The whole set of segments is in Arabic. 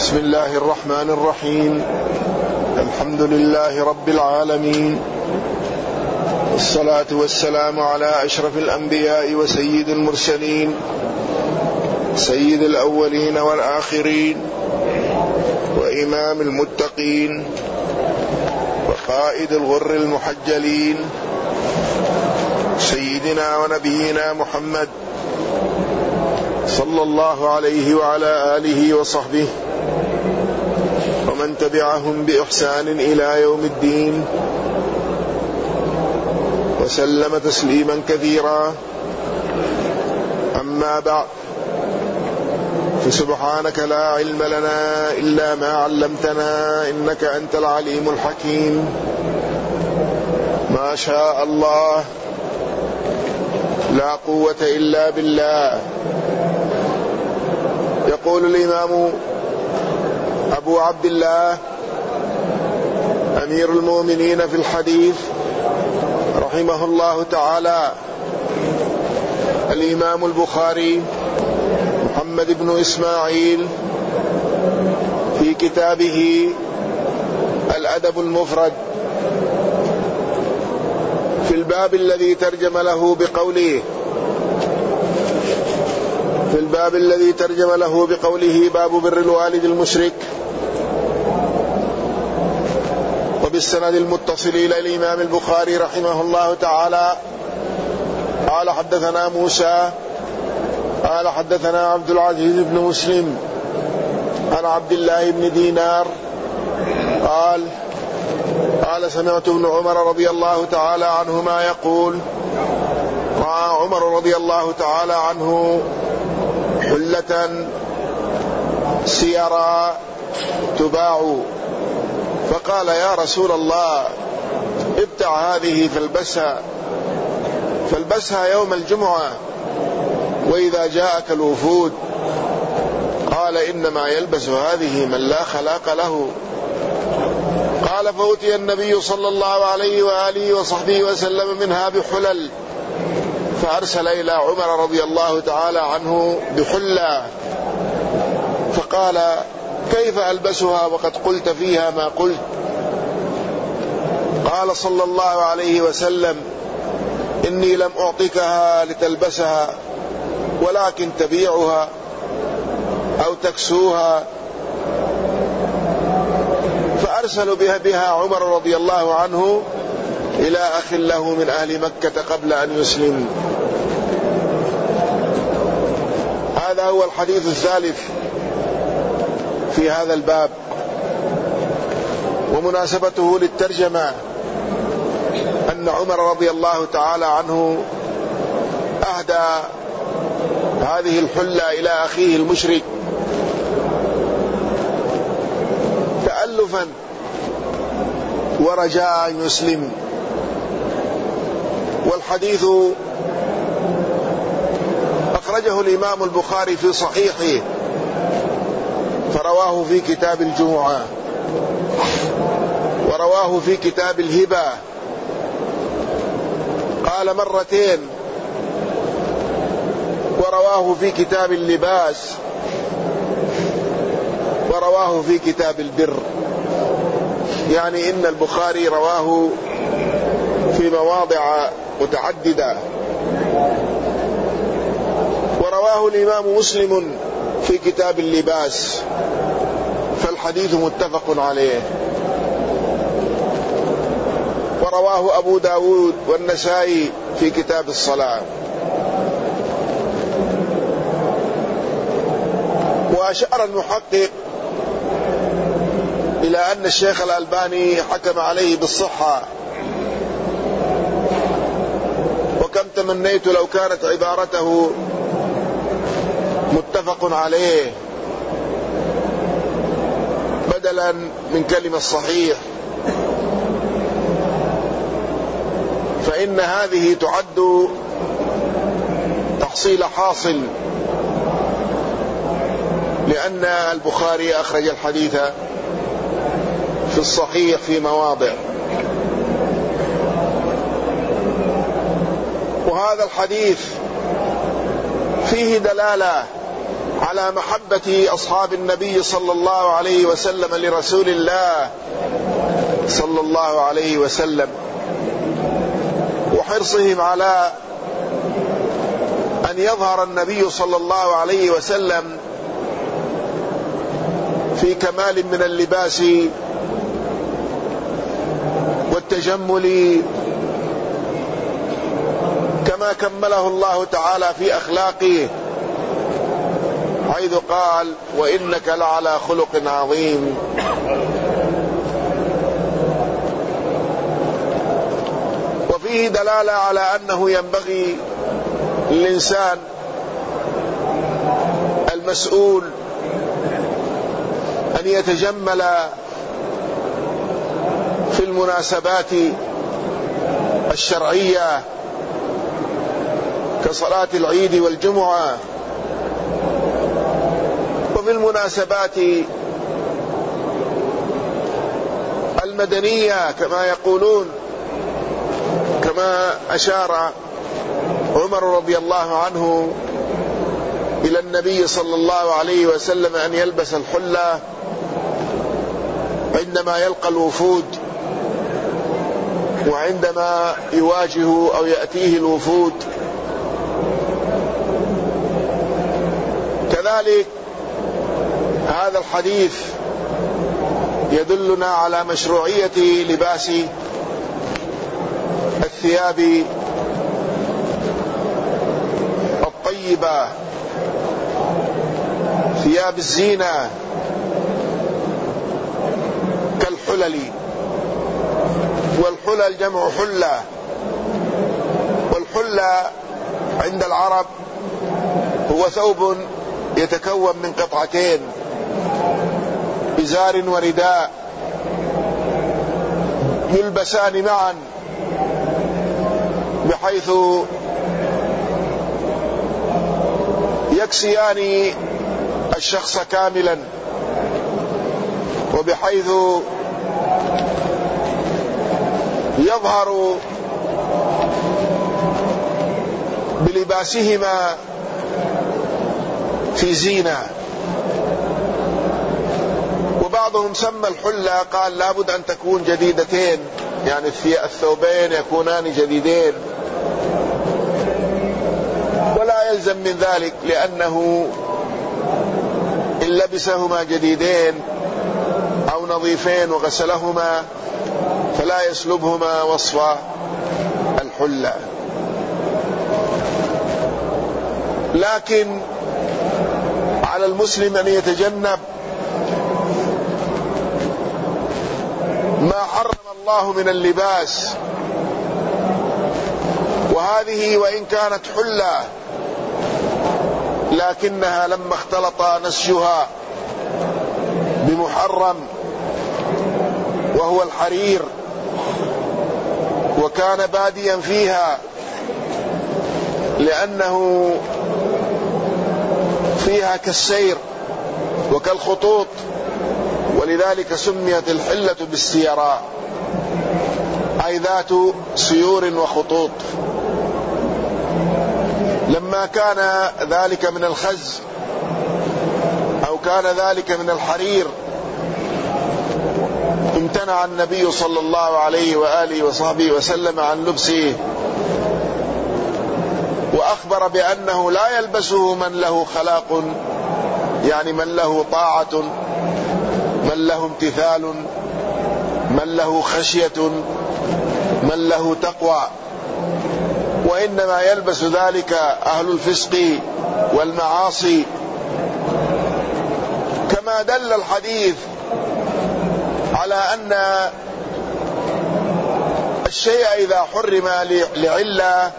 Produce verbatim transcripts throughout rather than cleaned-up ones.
بسم الله الرحمن الرحيم. الحمد لله رب العالمين، والصلاة والسلام على أشرف الأنبياء وسيد المرسلين، سيد الأولين والآخرين، وإمام المتقين، وقائد الغر المحجلين، سيدنا ونبينا محمد صلى الله عليه وعلى آله وصحبه ومن تبعهم بإحسان إلى يوم الدين، وسلم تسليما كثيرا. أما بعد، فسبحانك لا علم لنا إلا ما علمتنا إنك أنت العليم الحكيم. ما شاء الله لا قوة إلا بالله. يقول الإمام أبو عبد الله أمير المؤمنين في الحديث رحمه الله تعالى الإمام البخاري محمد بن إسماعيل في كتابه الأدب المفرد في الباب الذي ترجم له بقوله في الباب الذي ترجم له بقوله باب بر الوالد المشرك، وبالسند المتصل إلى الإمام البخاري رحمه الله تعالى قال حدثنا موسى قال حدثنا عبد العزيز بن مسلم عن عبد الله بن دينار قال قال سمعت ابن عمر رضي الله تعالى عنهما يقول: رأى عمر رضي الله تعالى عنه حلة سيرا تباع، فقال: يا رسول الله، ابتع هذه فالبسها فالبسها يوم الجمعة وإذا جاءك الوفود. قال: إنما يلبس هذه من لا خلاق له. قال: فأتي النبي صلى الله عليه وآله وصحبه وسلم منها بحلل، فأرسل إلى عمر رضي الله تعالى عنه بحلة، فقال: كيف ألبسها وقد قلت فيها ما قلت؟ قال صلى الله عليه وسلم: إني لم أعطكها لتلبسها ولكن تبيعها أو تكسوها. فأرسل بها, بها عمر رضي الله عنه إلى أخ له من أهل مكة قبل أن يسلم. هذا هو الحديث الثالث في هذا الباب، ومناسبته للترجمة أن عمر رضي الله تعالى عنه أهدى هذه الحلة إلى أخيه المشرك تألفا ورجاء أن يسلم. والحديث أخرجه الإمام البخاري في صحيحه، فرواه في كتاب الجمعة، ورواه في كتاب الهبة قال مرتين، ورواه في كتاب اللباس، ورواه في كتاب البر. يعني إن البخاري رواه في مواضع متعددة، ورواه الإمام مسلم في كتاب اللباس، فالحديث متفق عليه. ورواه أبو داود والنسائي في كتاب الصلاة. وأشار المحقق إلى أن الشيخ الألباني حكم عليه بالصحة، وكم تمنيت لو كانت عبارته متفق عليه بدلا من كلمة صحيح، فإن هذه تعد تحصيل حاصل، لأن البخاري أخرج الحديث في الصحيح في مواضع. وهذا الحديث فيه دلالة على محبة أصحاب النبي صلى الله عليه وسلم لرسول الله صلى الله عليه وسلم، وحرصهم على أن يظهر النبي صلى الله عليه وسلم في كمال من اللباس والتجمل كما كمله الله تعالى في أخلاقه، حيث قال: وإنك لعلى خلق عظيم. وفيه دلالة على أنه ينبغي للإنسان المسؤول أن يتجمل في المناسبات الشرعية كصلاة العيد والجمعة، وفي المناسبات المدنية كما يقولون، كما أشار عمر رضي الله عنه إلى النبي صلى الله عليه وسلم أن يلبس الحلة عندما يلقى الوفود، وعندما يواجه أو يأتيه الوفود. كذلك هذا الحديث يدلنا على مشروعية لباس الثياب الطيبة، ثياب الزينة كالحلل، والحلل جمع حلة، والحلة عند العرب هو ثوب يتكون من قطعتين، إزار ورداء، يلبسان معا بحيث يكسيان الشخص كاملا، وبحيث يظهر بلباسهما في زينة. وبعضهم سمى الحلة، قال لابد أن تكون جديدتين، يعني الثوبين يكونان جديدين، ولا يلزم من ذلك، لأنه إن لبسهما جديدين أو نظيفين وغسلهما فلا يسلبهما وصف الحلة. لكن على المسلم أن يتجنب ما حرم الله من اللباس، وهذه وإن كانت حلة لكنها لما اختلط نسجها بمحرم وهو الحرير، وكان باديا فيها لأنه فيها كالسير وكالخطوط، ولذلك سميت الحلة بالسيراء، أي ذات سيور وخطوط. لما كان ذلك من الخز أو كان ذلك من الحرير امتنع النبي صلى الله عليه وآله وصحبه وسلم عن لبسه، وأخبر بأنه لا يلبسه من له خلاق، يعني من له طاعة، من له امتثال، من له خشية، من له تقوى، وإنما يلبس ذلك أهل الفسق والمعاصي. كما دل الحديث على أن الشيء إذا حرم لعلة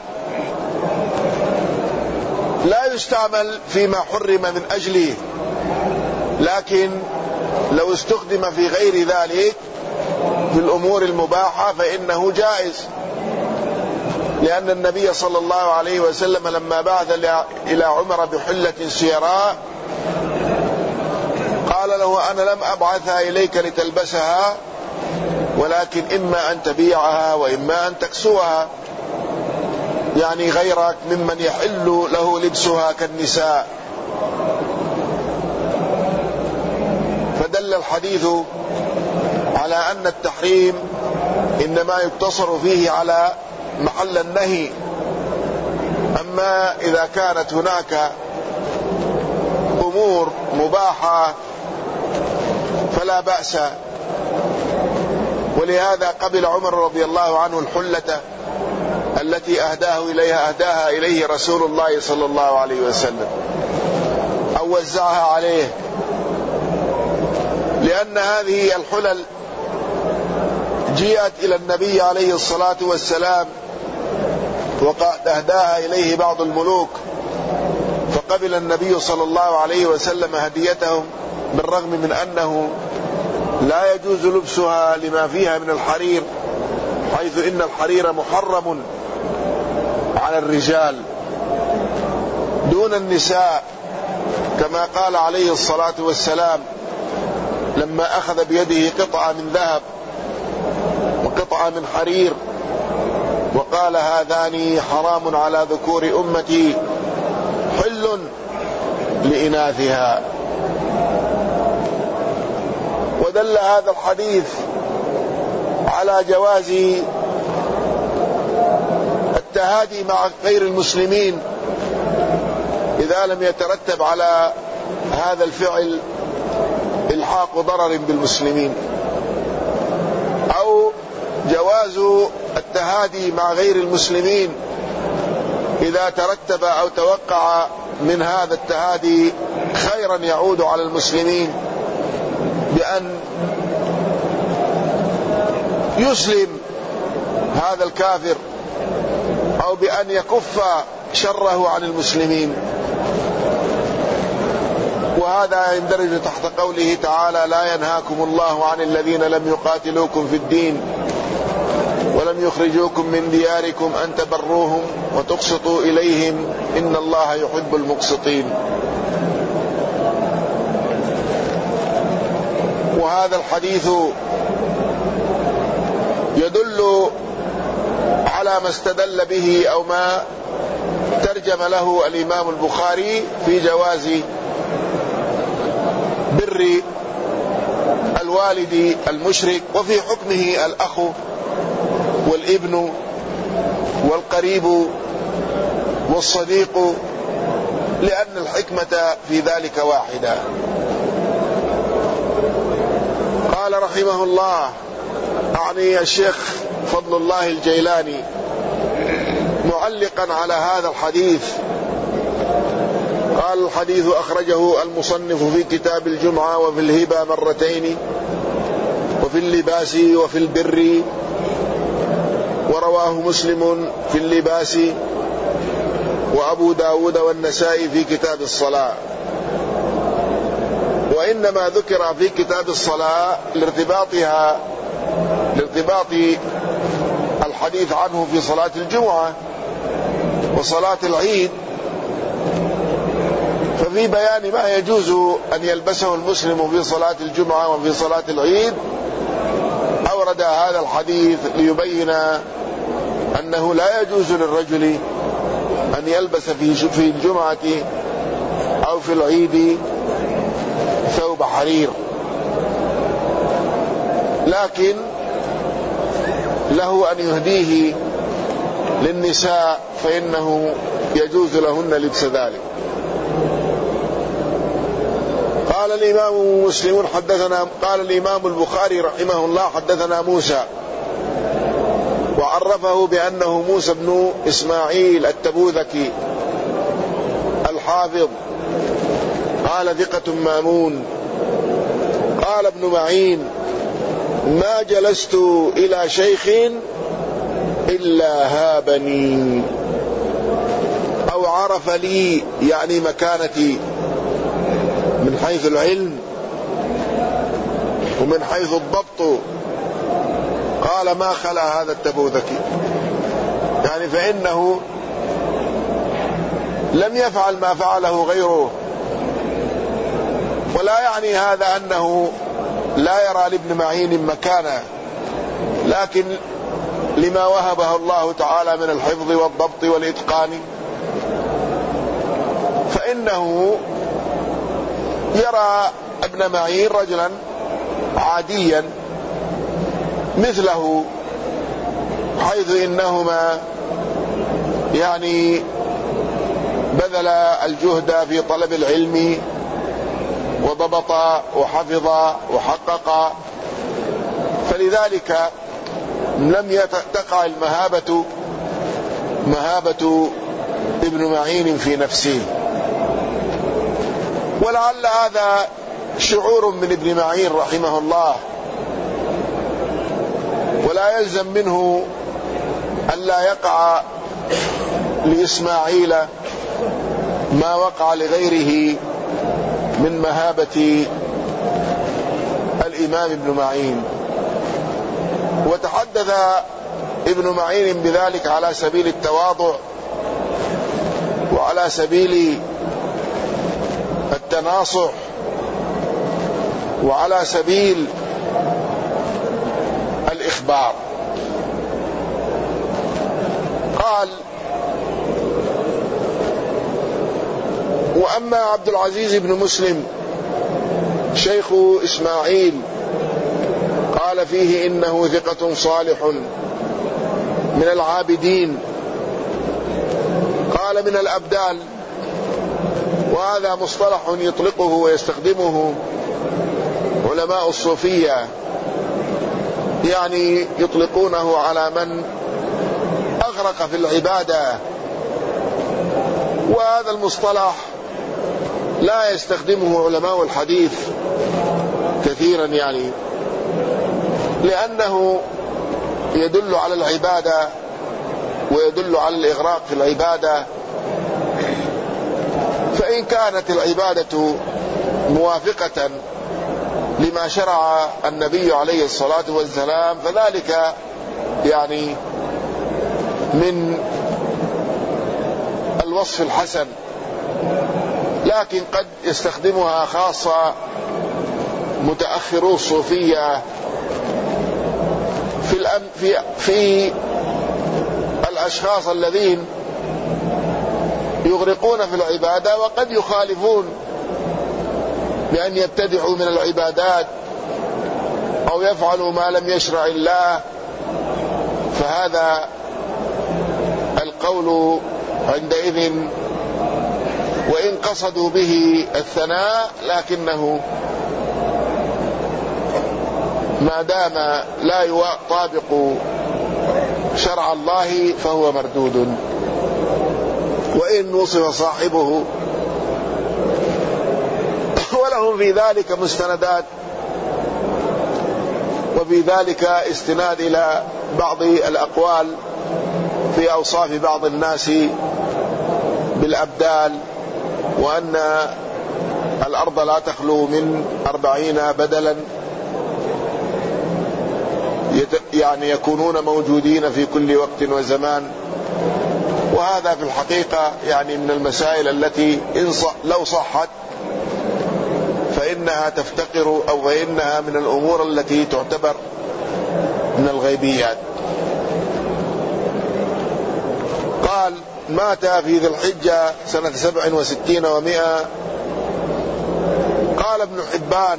لا يستعمل فيما حرم من أجله، لكن لو استخدم في غير ذلك في الأمور المباحة فإنه جائز، لأن النبي صلى الله عليه وسلم لما بعث إلى عمر بحلة سيراء قال له: أنا لم أبعثها إليك لتلبسها، ولكن إما أن تبيعها وإما أن تكسوها، يعني غيرك ممن يحل له لبسها كالنساء. ودل الحديث على أن التحريم إنما يقتصر فيه على محل النهي، أما إذا كانت هناك أمور مباحة فلا بأس. ولهذا قبل عمر رضي الله عنه الحلة التي أهداه إليها أهداها إليه رسول الله صلى الله عليه وسلم أو وزعها عليه، لأن هذه الحلل جيءت إلى النبي عليه الصلاة والسلام وقد أهداها إليه بعض الملوك، فقبل النبي صلى الله عليه وسلم هديتهم بالرغم من أنه لا يجوز لبسها لما فيها من الحرير، حيث إن الحرير محرم على الرجال دون النساء، كما قال عليه الصلاة والسلام لما أخذ بيده قطعة من ذهب وقطعة من حرير وقال هذان حرام على ذكور أمتي حل لإناثها. ودل هذا الحديث على جواز التهادي مع غير المسلمين إذا لم يترتب على هذا الفعل إلحاق ضرر بالمسلمين، أو جواز التهادي مع غير المسلمين إذا ترتب أو توقع من هذا التهادي خيرا يعود على المسلمين بأن يسلم هذا الكافر أو بأن يكف شره عن المسلمين. وهذا يندرج تحت قوله تعالى لا ينهاكم الله عن الذين لم يقاتلوكم في الدين ولم يخرجوكم من دياركم أن تبروهم وتقسطوا إليهم إن الله يحب المقسطين. وهذا الحديث يدل على ما استدل به أو ما ترجم له الإمام البخاري في جواز بر الوالد المشرك، وفي حكمه الأخ والابن والقريب والصديق، لأن الحكمة في ذلك واحدة. قال رحمه الله أعني الشيخ فضل الله الجيلاني معلقا على هذا الحديث، قال الحديث أخرجه المصنف في كتاب الجمعة وفي الهبة مرتين وفي اللباس وفي البر، ورواه مسلم في اللباس وأبو داود والنسائي في كتاب الصلاة. وإنما ذكر في كتاب الصلاة لارتباطها لارتباط الحديث عنه في صلاة الجمعة وصلاة العيد، ففي بيان ما يجوز أن يلبسه المسلم في صلاة الجمعة وفي صلاة العيد أورد هذا الحديث ليبين أنه لا يجوز للرجل أن يلبس في الجمعة أو في العيد ثوب حرير، لكن له أن يهديه للنساء فإنه يجوز لهن لبس ذلك. قال الإمام مسلم حدثنا قال الإمام البخاري رحمه الله حدثنا موسى، وعرفه بأنه موسى بن إسماعيل التبوذكي الحافظ، قال ثقة مامون. قال ابن معين ما جلست إلى شيخ إلا هابني أو عرف لي، يعني مكانتي من حيث العلم ومن حيث الضبط. قال ما خلا هذا التبوذكي، يعني فإنه لم يفعل ما فعله غيره، ولا يعني هذا أنه لا يرى لابن معين مكانه، لكن لما وهبه الله تعالى من الحفظ والضبط والإتقان فإنه يرى ابن معين رجلا عاديا مثله، حيث إنهما يعني بذل الجهد في طلب العلم وضبط وحفظ وحقق، فلذلك لم تقع المهابة مهابة ابن معين في نفسه. ولعل هذا شعور من ابن معين رحمه الله، ولا يلزم منه ألا يقع لإسماعيل ما وقع لغيره من مهابة الإمام ابن معين. وتحدث ابن معين بذلك على سبيل التواضع وعلى سبيل التناصح وعلى سبيل الإخبار. قال: وأما عبد العزيز بن مسلم شيخ إسماعيل قال فيه إنه ثقة صالح من العابدين، قال من الأبدال، وهذا مصطلح يطلقه ويستخدمه علماء الصوفية، يعني يطلقونه على من أغرق في العبادة. وهذا المصطلح لا يستخدمه علماء الحديث كثيرا، يعني لأنه يدل على العبادة ويدل على الإغراق في العبادة. فإن كانت العبادة موافقة لما شرع النبي عليه الصلاة والسلام فذلك يعني من الوصف الحسن، لكن قد يستخدمها خاصة متأخرو الصوفية في الأم في في الأشخاص الذين يغرقون في العبادة، وقد يخالفون بأن يبتدعوا من العبادات أو يفعلوا ما لم يشرع الله. فهذا القول عندئذ وإن قصدوا به الثناء، لكنه ما دام لا يطابق شرع الله فهو مردود، وإن وصف صاحبه. ولهم في ذلك مستندات، وفي ذلك استناد إلى بعض الأقوال في أوصاف بعض الناس بالأبدال، وأن الأرض لا تخلو من أربعين بدلا، يعني يكونون موجودين في كل وقت وزمان. وهذا في الحقيقة يعني من المسائل التي إن صح لو صحت فإنها تفتقر أو فإنها من الأمور التي تعتبر من الغيبيات. قال: مات في ذي الحجة سنة سبع وستين ومائة. قال ابن حبان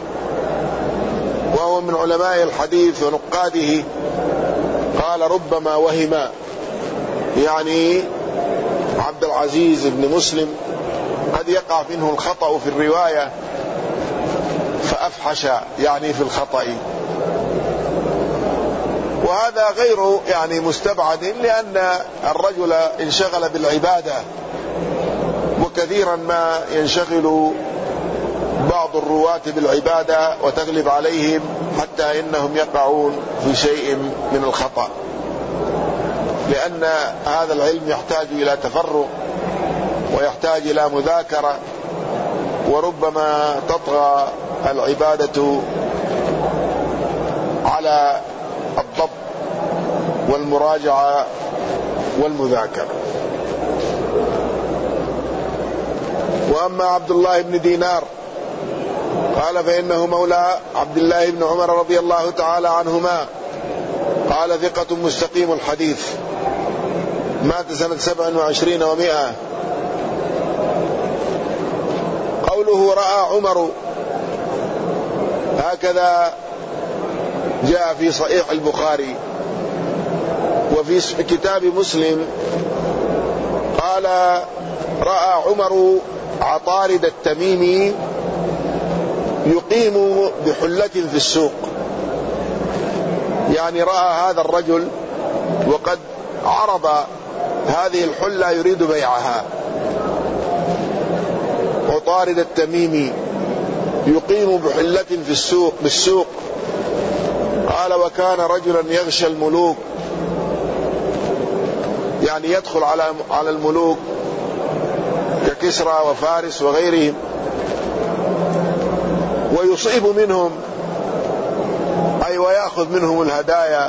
وهو من علماء الحديث ونقاده، قال: ربما وهم، يعني عبد العزيز بن مسلم قد يقع منه الخطأ في الرواية فأفحش يعني في الخطأ، وهذا غير يعني مستبعد، لأن الرجل انشغل بالعبادة، وكثيرا ما ينشغل بعض الرواة بالعبادة وتغلب عليهم حتى إنهم يقعون في شيء من الخطأ، لأن هذا العلم يحتاج إلى تفرغ ويحتاج إلى مذاكرة، وربما تطغى العبادة على الضبط والمراجعة والمذاكرة. وأما عبد الله بن دينار قال: فإنه مولى عبد الله بن عمر رضي الله تعالى عنهما، قال: ثقة مستقيم الحديث، مات سنة سبع وعشرين ومائة. قوله رأى عمر، هكذا جاء في صحيح البخاري. وفي كتاب مسلم قال: رأى عمر عطارد التميمي يقيم بحلة في السوق، يعني رأى هذا الرجل وقد عرض هذه الحلة يريد بيعها. عطارد التميمي يقيم بحلة في السوق بالسوق. قال: وكان رجلا يغشى الملوك، يعني يدخل على على الملوك ككسرى وفارس وغيرهم ويصيب منهم، أي ويأخذ منهم الهدايا.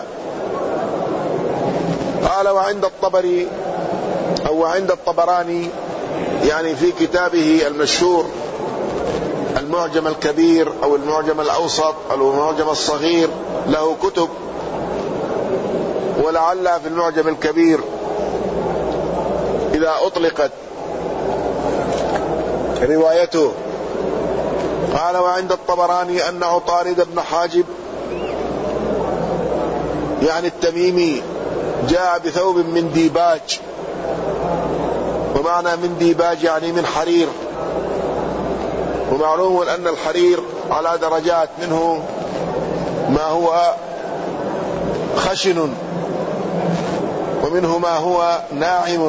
قال: وعند الطبري أو عند الطبراني، يعني في كتابه المشهور المعجم الكبير أو المعجم الأوسط أو المعجم الصغير، له كتب، ولعلها في المعجم الكبير إذا أطلقت روايته. قال: وعند الطبراني أن عطارد بن حاجب يعني التميمي جاء بثوب من ديباج، ومعنى من ديباج يعني من حرير، ومعلوم أن الحرير على درجات، منه ما هو خشن ومنه ما هو ناعم،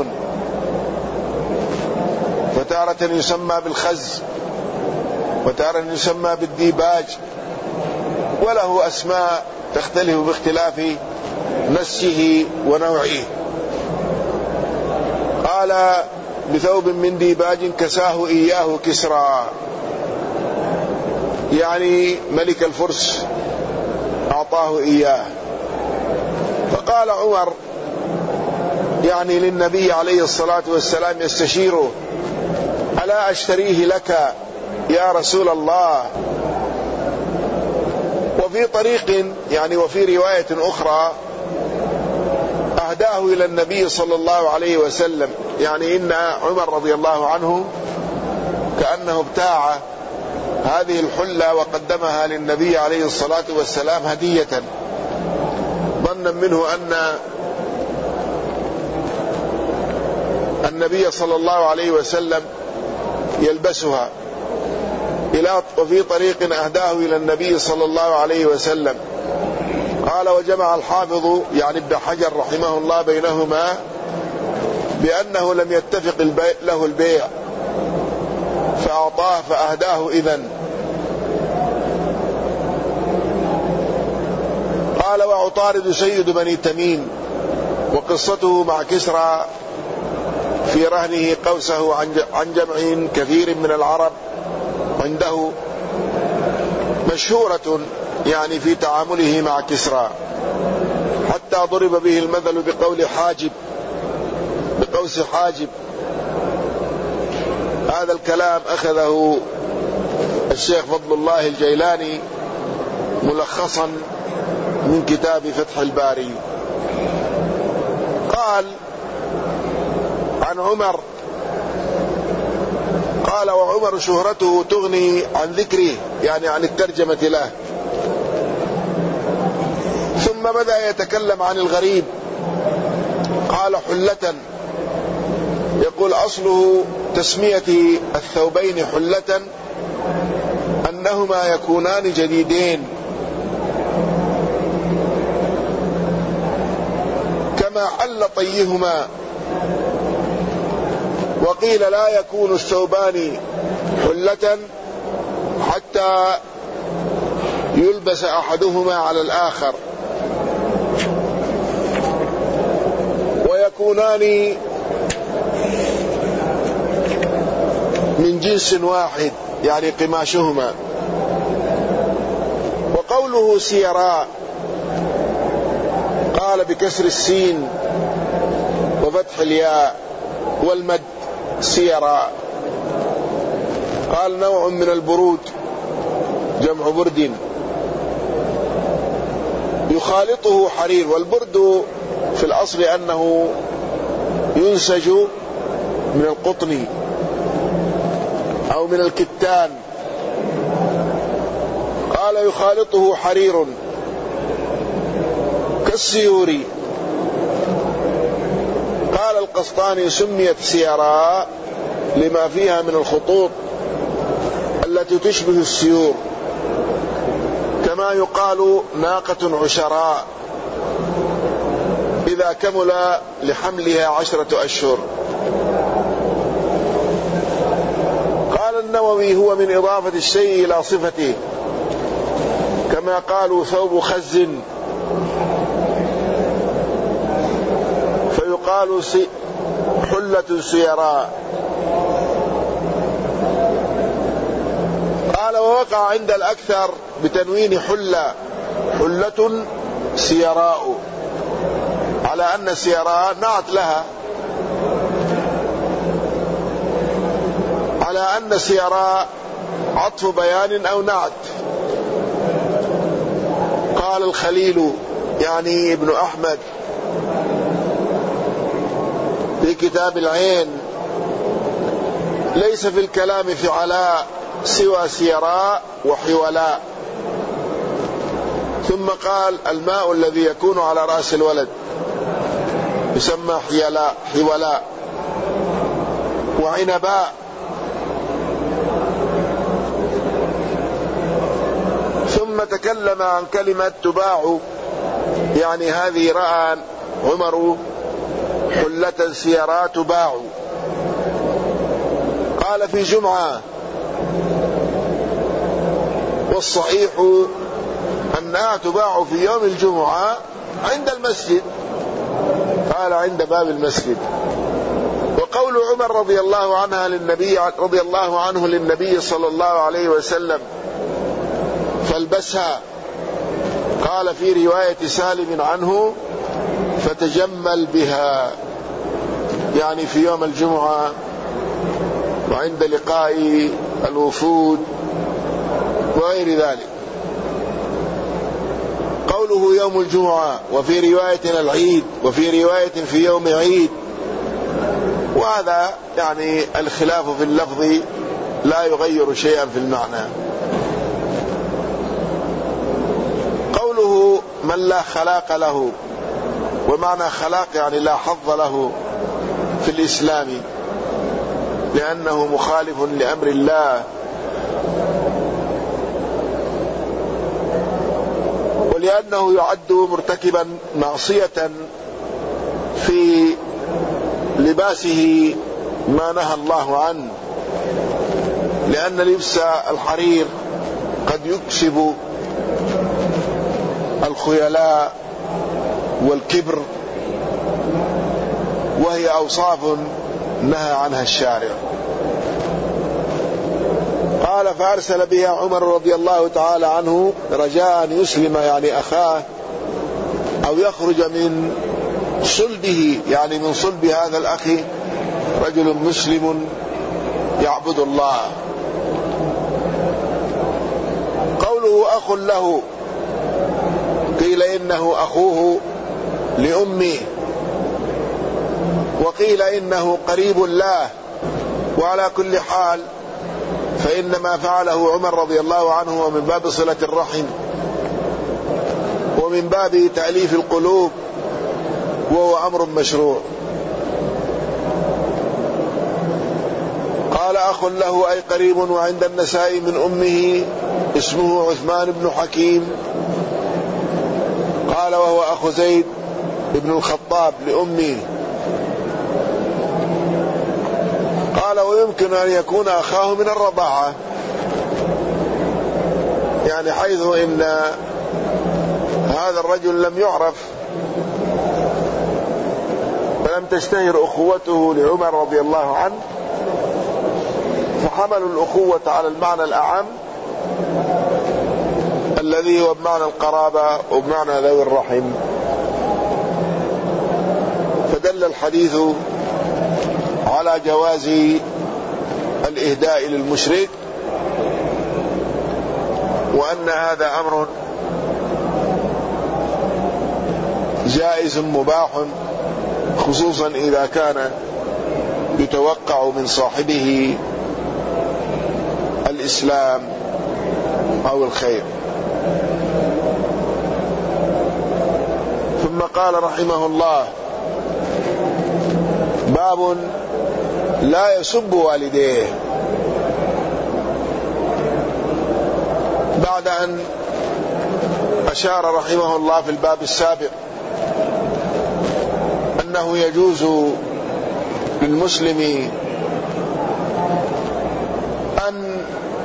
وتارة يسمى بالخز وتارة يسمى بالديباج، وله أسماء تختلف باختلاف نسجه ونوعه. قال: بثوب من ديباج كساه إياه كسرى، يعني ملك الفرس أعطاه إياه. فقال عمر يعني للنبي عليه الصلاة والسلام يستشيره: ألا أشتريه لك يا رسول الله؟ وفي طريق يعني وفي رواية أخرى أهداه إلى النبي صلى الله عليه وسلم، يعني إن عمر رضي الله عنه كأنه ابتاع هذه الحلة وقدمها للنبي عليه الصلاة والسلام هدية، ظنا منه أن النبي صلى الله عليه وسلم يلبسها. وفي طريق أهداه إلى النبي صلى الله عليه وسلم. قال: وجمع الحافظ يعني ابن حجر رحمه الله بينهما بأنه لم يتفق البيع له البيع فأعطاه فأهداه إذن. قال: وعطارد سيد بني تميم، وقصته مع كسرى في رهنه قوسه عن جمع كثير من العرب عنده مشهورة يعني في تعامله مع كسرى، حتى ضرب به المثل بقول حاجب، بقوس حاجب. هذا الكلام أخذه الشيخ فضل الله الجيلاني ملخصا من كتاب فتح الباري. قال عن عمر قال: وعمر شهرته تغني عن ذكره، يعني عن الترجمة له. ثم بدأ يتكلم عن الغريب. قال: حلة، يقول أصله تسمية الثوبين حلة أنهما يكونان جديدين، كما حل طيهما. وقيل لا يكون الثوبان حلة حتى يلبس أحدهما على الآخر، ويكونان من جنس واحد يعني قماشهما. وقوله سيراء قال بكسر السين وفتح الياء والمد سيراء. قال: نوع من البرود جمع برد يخالطه حرير. والبرد في الأصل أنه ينسج من القطن أو من الكتان. قال: قال يخالطه حرير كالسيور. قال القسطاني سميت سيراء لما فيها من الخطوط التي تشبه السيور، كما يقال ناقة عشراء إذا كمل لحملها عشرة أشهر. قال النووي هو من إضافة الشيء إلى صفته، كما قالوا ثوب خز فيقال حلة سيراء. قال ووقع عند الأكثر بتنوين حلة حلة سيراء، على أن سيراء نعت لها، على أن سيراء عطف بيان أو نعت. قال الخليل يعني ابن أحمد في كتاب العين ليس في الكلام فعلاء سوى سيراء وحولاء. ثم قال الماء الذي يكون على رأس الولد يسمى حيلاء حولاء وعنباء. ثم تكلم عن كلمة تباع، يعني هذه رأى عمر حلة سيراء تباع. قال في جمعة والصحيح أنها تباع في يوم الجمعة عند المسجد، قال عند باب المسجد. وقول عمر رضي الله عنها للنبي رضي الله عنه للنبي صلى الله عليه وسلم فالبسها، قال في رواية سالم عنه فتجمل بها، يعني في يوم الجمعة وعند لقاء الوفود وغير ذلك. قوله يوم الجمعة وفي رواية العيد وفي رواية في يوم عيد، وهذا يعني الخلاف في اللفظ لا يغير شيئا في المعنى. قوله من لا خلاق له، ومعنى خلاق يعني لا حظ له في الإسلام لأنه مخالف لأمر الله، ولأنه يعد مرتكبا معصية في لباسه ما نهى الله عنه، لأن لبس الحرير قد يكسب الخيلاء والكبر، وهي أوصاف نهى عنها الشارع. قال فأرسل بها عمر رضي الله تعالى عنه رجاء أن يسلم يعني أخاه أو يخرج من صلبه، يعني من صلب هذا الأخ رجل مسلم يعبد الله. قوله أخ له، قيل إنه أخوه لأمه، وقيل إنه قريب الله. وعلى كل حال فإن ما فعله عمر رضي الله عنه ومن باب صلة الرحم ومن باب تأليف القلوب، وهو أمر مشروع. قال أخ له أي قريب. وعند النسائي من أمه اسمه عثمان بن حكيم، قال وهو أخو زيد بن الخطاب لأمه. قال ويمكن أن يكون أخاه من الرضاعة، يعني حيث إن هذا الرجل لم يعرف فلم تشتهر أخوته لعمر رضي الله عنه، فحملوا الأخوة على المعنى الأعم الذي هو بمعنى القرابة وبمعنى ذوي الرحم. فدل الحديث على جواز الإهداء للمشرك، وأن هذا أمر جائز مباح، خصوصا إذا كان يتوقع من صاحبه الإسلام أو الخير. ثم قال رحمه الله: باب لا يسب والديه. بعد أن أشار رحمه الله في الباب السابق أنه يجوز للمسلم أن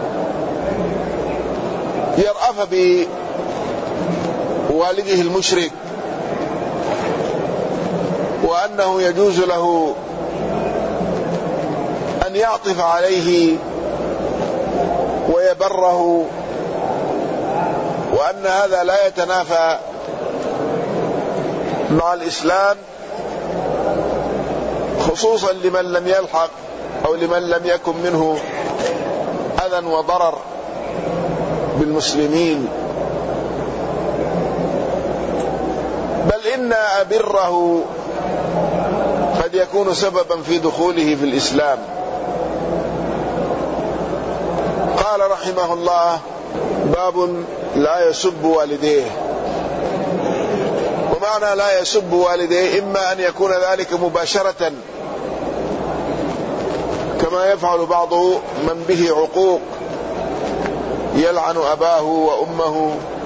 يرأف بوالده المشرك، وأنه يجوز له أن يعطف عليه ويبره، وأن هذا لا يتنافى مع الإسلام، خصوصا لمن لم يلحق أو لمن لم يكن منه أذى وضرر بالمسلمين، بل إن بره قد يكون سببا في دخوله في الإسلام. قال رحمه الله: باب لا يسب والديه. ومعنى لا يسب والديه إما أن يكون ذلك مباشرة كما يفعل بعض من به عقوق، يلعن أباه وأمه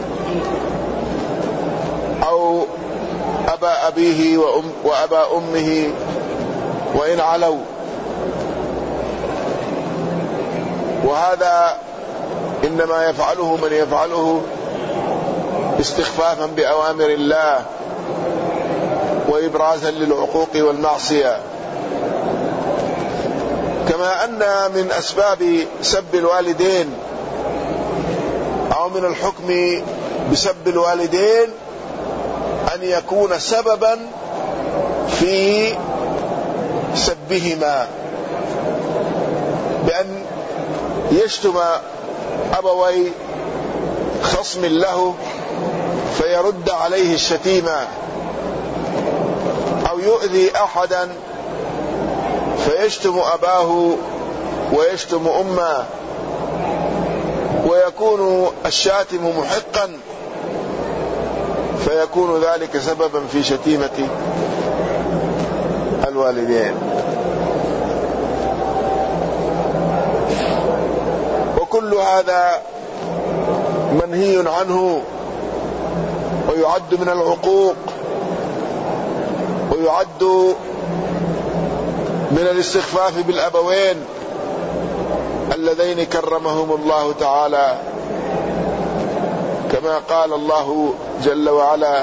أو أبا أبيه وأم وأبا أمه وإن علوا، وهذا إنما يفعله من يفعله استخفافا بأوامر الله وإبرازا للعقوق والمعصية. كما أن من أسباب سب الوالدين أو من الحكم بسب الوالدين أن يكون سببا في سبهما، بأن يشتم أبوي خصم له فيرد عليه الشتيمة، أو يؤذي أحدا فيشتم أباه ويشتم أمه، ويكون الشاتم محقا فيكون ذلك سببا في شتيمة الوالدين. وكل هذا منهي عنه ويعد من العقوق، ويعد من الاستخفاف بالأبوين اللذين كرمهم الله تعالى، كما قال الله جل وعلا: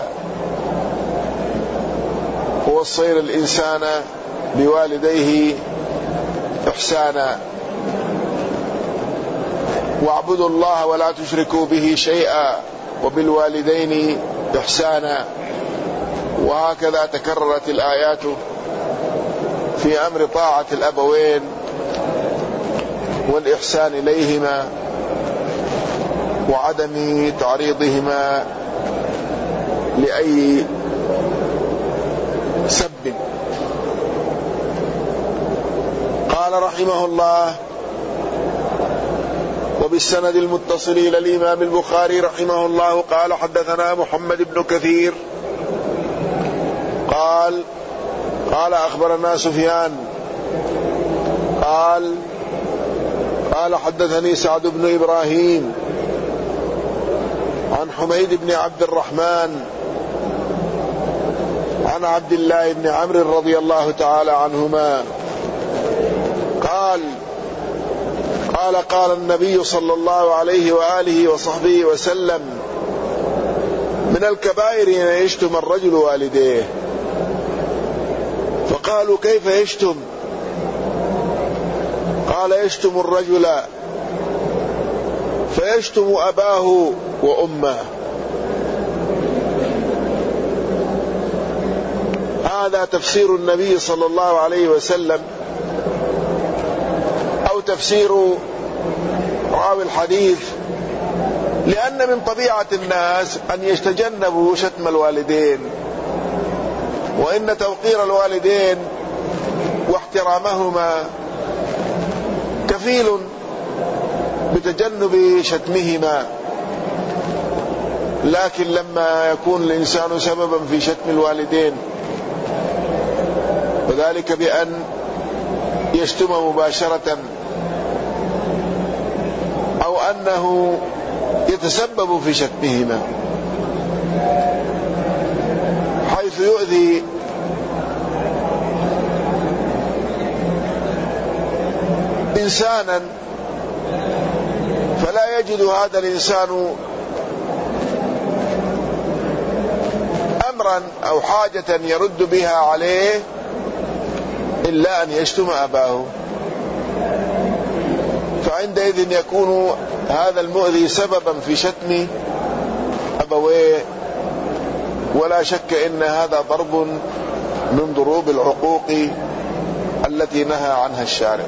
ووصينا الإنسان بوالديه إحسانا واعبدوا الله ولا تشركوا به شيئا وبالوالدين إحسانا. وهكذا تكررت الآيات في أمر طاعة الأبوين والإحسان إليهما وعدم تعريضهما لأي سب. قال رحمه الله: وبالسند المتصل إلى الإمام البخاري رحمه الله قال: حدثنا محمد بن كثير قال قال أخبرنا سفيان قال قال حدثني سعد بن إبراهيم عن حميد بن عبد الرحمن عن عبد الله بن عمرو رضي الله تعالى عنهما قال قال قال النبي صلى الله عليه وآله وصحبه وسلم: من الكبائر أن يشتم الرجل والديه. فقالوا: كيف يشتم؟ قال: يشتم الرجل فيشتم أباه وأمه. هذا تفسير النبي صلى الله عليه وسلم، أو تفسير راوي الحديث، لأن من طبيعة الناس أن يتجنبوا شتم الوالدين، وإن توقير الوالدين واحترامهما كفيل بتجنب شتمهما. لكن لما يكون الإنسان سببا في شتم الوالدين، وذلك بأن يشتم مباشرة أو أنه يتسبب في شتمهما حيث يؤذي إنسانا، فلا يجد هذا الإنسان أمرا أو حاجة يرد بها عليه إلا أن يشتم أباه، فعندئذ يكون هذا المؤذي سببا في شتم أبويه، ولا شك إن هذا ضرب من ضروب العقوق التي نهى عنها الشارع.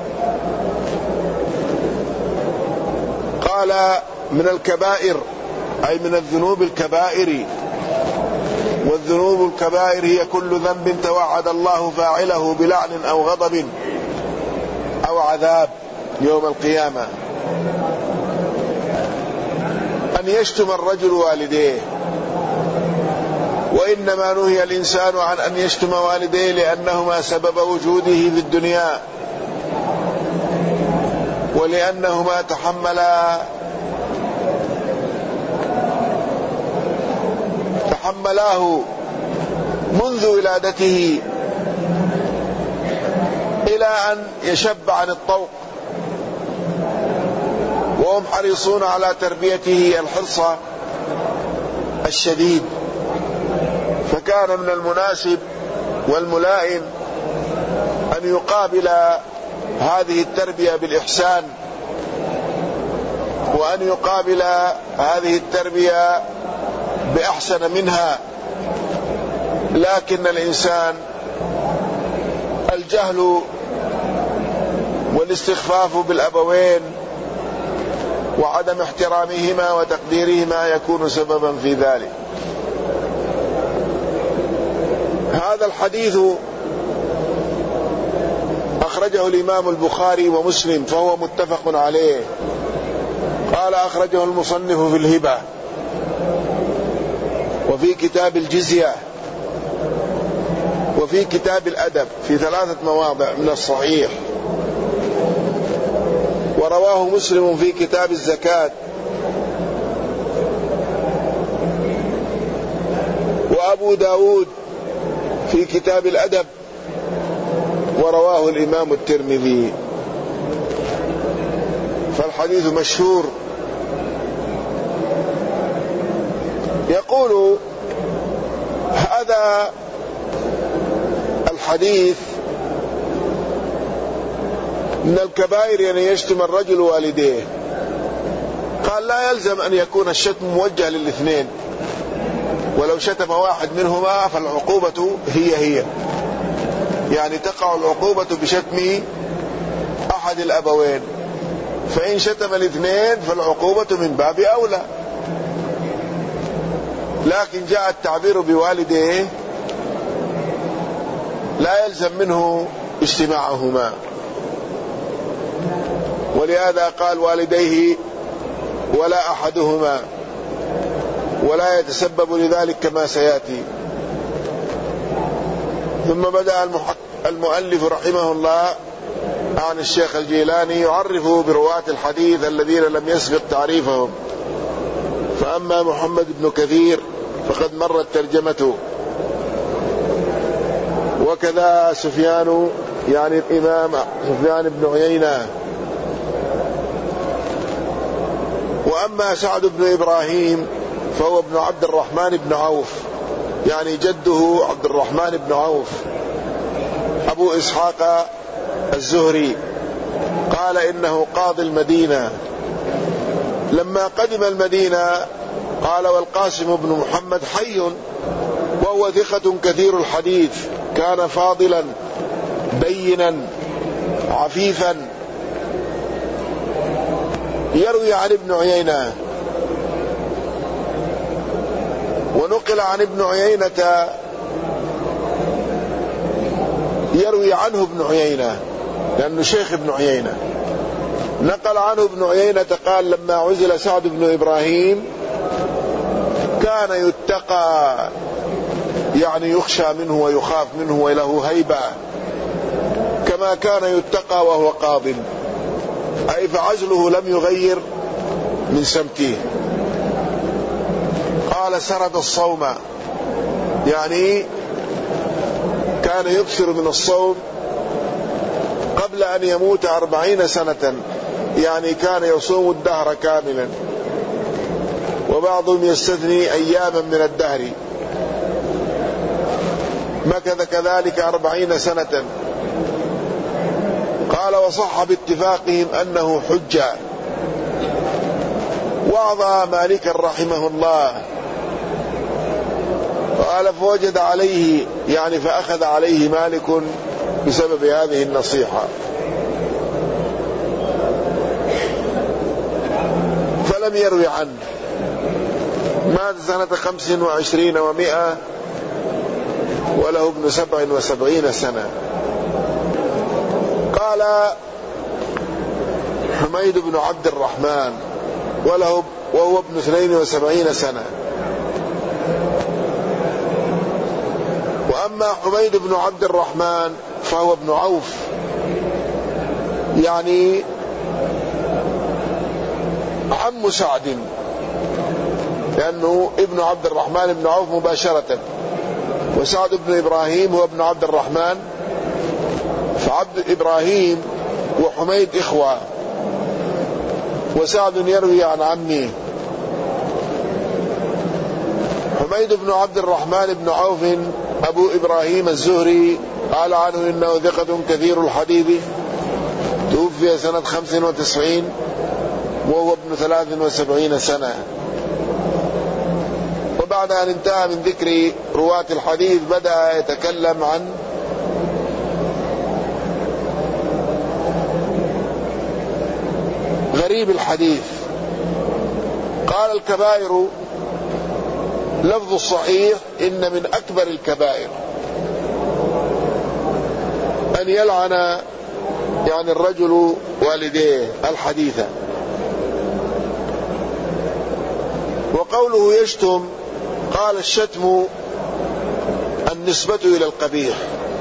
قال من الكبائر أي من الذنوب الكبائر، والذنوب الكبائر هي كل ذنب توعد الله فاعله بلعن أو غضب أو عذاب يوم القيامة. أن يشتم الرجل والديه، وإنما نهي الإنسان عن أن يشتم والديه لأنهما سبب وجوده في الدنيا، ولأنهما تحملا تحملاه منذ ولادته إلى أن يشب عن الطوق، وهم حريصون على تربيته الحرص الشديد، فكان من المناسب والملائم أن يقابل هذه التربية بالإحسان، وأن يقابل هذه التربية بأحسن منها. لكن الإنسان الجهل والاستخفاف بالأبوين وعدم احترامهما وتقديرهما يكون سببا في ذلك. هذا الحديث أخرجه الإمام البخاري ومسلم فهو متفق عليه. قال أخرجه المصنف في الهبة وفي كتاب الجزية وفي كتاب الأدب في ثلاثة مواضع من الصحيح، ورواه مسلم في كتاب الزكاة، وأبو داود في كتاب الأدب، ورواه الإمام الترمذي. فالحديث مشهور. يقول هذا الحديث من الكبائر أن يشتم الرجل والديه. قال لا يلزم أن يكون الشتم موجه للاثنين، ولو شتم واحد منهما فالعقوبة هي هي، يعني تقع العقوبة بشتم أحد الأبوين، فإن شتم الاثنين فالعقوبة من باب أولى. لكن جاء التعبير بوالديه لا يلزم منه اجتماعهما، ولهذا قال والديه ولا أحدهما، ولا يتسبب لذلك كما سيأتي. ثم بدأ المؤلف رحمه الله عن الشيخ الجيلاني يعرفه برواة الحديث الذين لم يسبق تعريفهم. فأما محمد بن كثير فقد مرت ترجمته، وكذا سفيان يعني الإمام سفيان بن عيينة. وأما سعد بن إبراهيم فهو ابن عبد الرحمن بن عوف، يعني جده عبد الرحمن بن عوف أبو إسحاق الزهري. قال إنه قاضي المدينة. لما قدم المدينة قال والقاسم بن محمد حي وهو ثقة كثير الحديث، كان فاضلا بينا عفيفا، يروي عن ابن عيينة. ونقل عن ابن عيينة يروي عنه ابن عيينة لأنه شيخ ابن عيينة. نقل عنه ابن عيينة قال لما عزل سعد بن إبراهيم كان يتقى، يعني يخشى منه ويخاف منه وله هيبة، كما كان يتقى وهو قاض، أي فعزله لم يغير من سمته. قال سرد الصوم، يعني كان يكثر من الصوم قبل أن يموت أربعين سنة، يعني كان يصوم الدهر كاملا، وبعضهم يستثني أياما من الدهر. مكث كذلك أربعين سنة. قال وصح باتفاقهم أنه حجة. وعظ مالكا رحمه الله، قال فوجد عليه، يعني فأخذ عليه مالك بسبب هذه النصيحة، فلم يروي عنه. مات سنة خمس وعشرين ومائة وله ابن سبع وسبعين سنة. قال حميد بن عبد الرحمن وله وهو ابن اثنين وسبعين سنة. وأما حميد بن عبد الرحمن فهو ابن عوف، يعني عم سعد، لأنه ابن عبد الرحمن بن عوف مباشرة، وسعد بن إبراهيم هو ابن عبد الرحمن، فعبد إبراهيم وحميد إخوة، وسعد يروي عن عمه. حميد بن عبد الرحمن بن عوف أبو إبراهيم الزهري قال عنه إنه ثقة كثير الحديث، توفي سنة خمس وتسعين وهو ابن ثلاث وسبعين سنة. وبعد أن انتهى من ذكر رواة الحديث بدأ يتكلم عن غريب الحديث. قال الكبائر، لفظ الصحيح إن من أكبر الكبائر أن يلعن يعني الرجل والديه الحديثة. وقوله يشتم، قال الشتم النسبة إلى القبيح،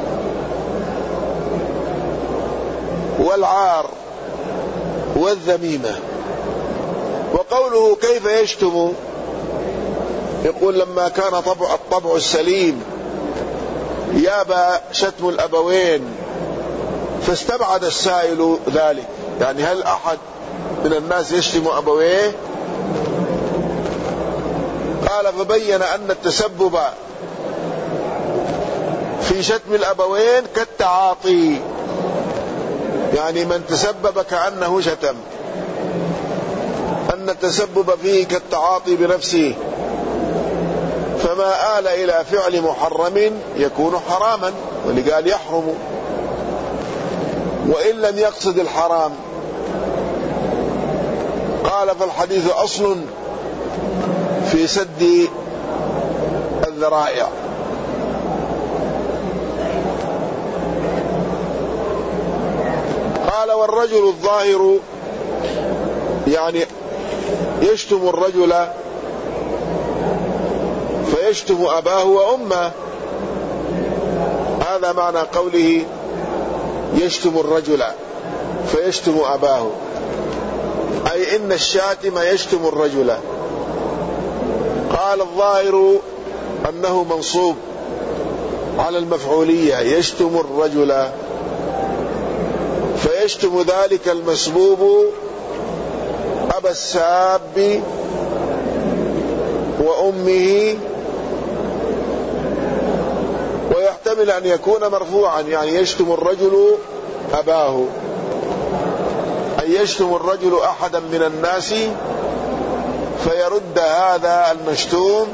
والعار والذميمة. وقوله كيف يشتم، يقول لما كان طبع الطبع السليم يابى شتم الأبوين، فاستبعد السائل ذلك، يعني هل أحد من الناس يشتم أبويه؟ قال فبين أن التسبب في شتم الأبوين كالتعاطي، يعني من تسبب كأنه شتم، أن التسبب فيه كالتعاطي بنفسه، فما آل إلى فعل محرم يكون حراما، ولقال يحرم، وإن لم يقصد الحرام. قال فالحديث أصل في سد الذرائع. قال والرجل الظاهر، يعني يشتم الرجل فيشتم أباه وأمه، هذا معنى قوله يشتم الرجل فيشتم أباه، أي إن الشاتم يشتم الرجل. قال الظاهر أنه منصوب على المفعولية، يشتم الرجل، فيشتم ذلك المسبوب أبا الساب وأمه. ويحتمل أن يكون مرفوعا، يعني يشتم الرجل أباه، أي يشتم الرجل أحدا من الناس فيرد هذا المشتوم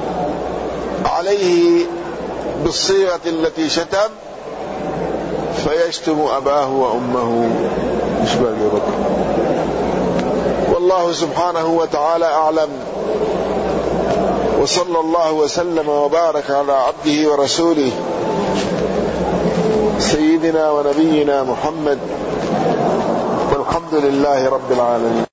عليه بالصيغة التي شتم، فيشتم أباه وأمه. والله سبحانه وتعالى أعلم، وصلى الله وسلم وبارك على عبده ورسوله سيدنا ونبينا محمد، والحمد لله رب العالمين.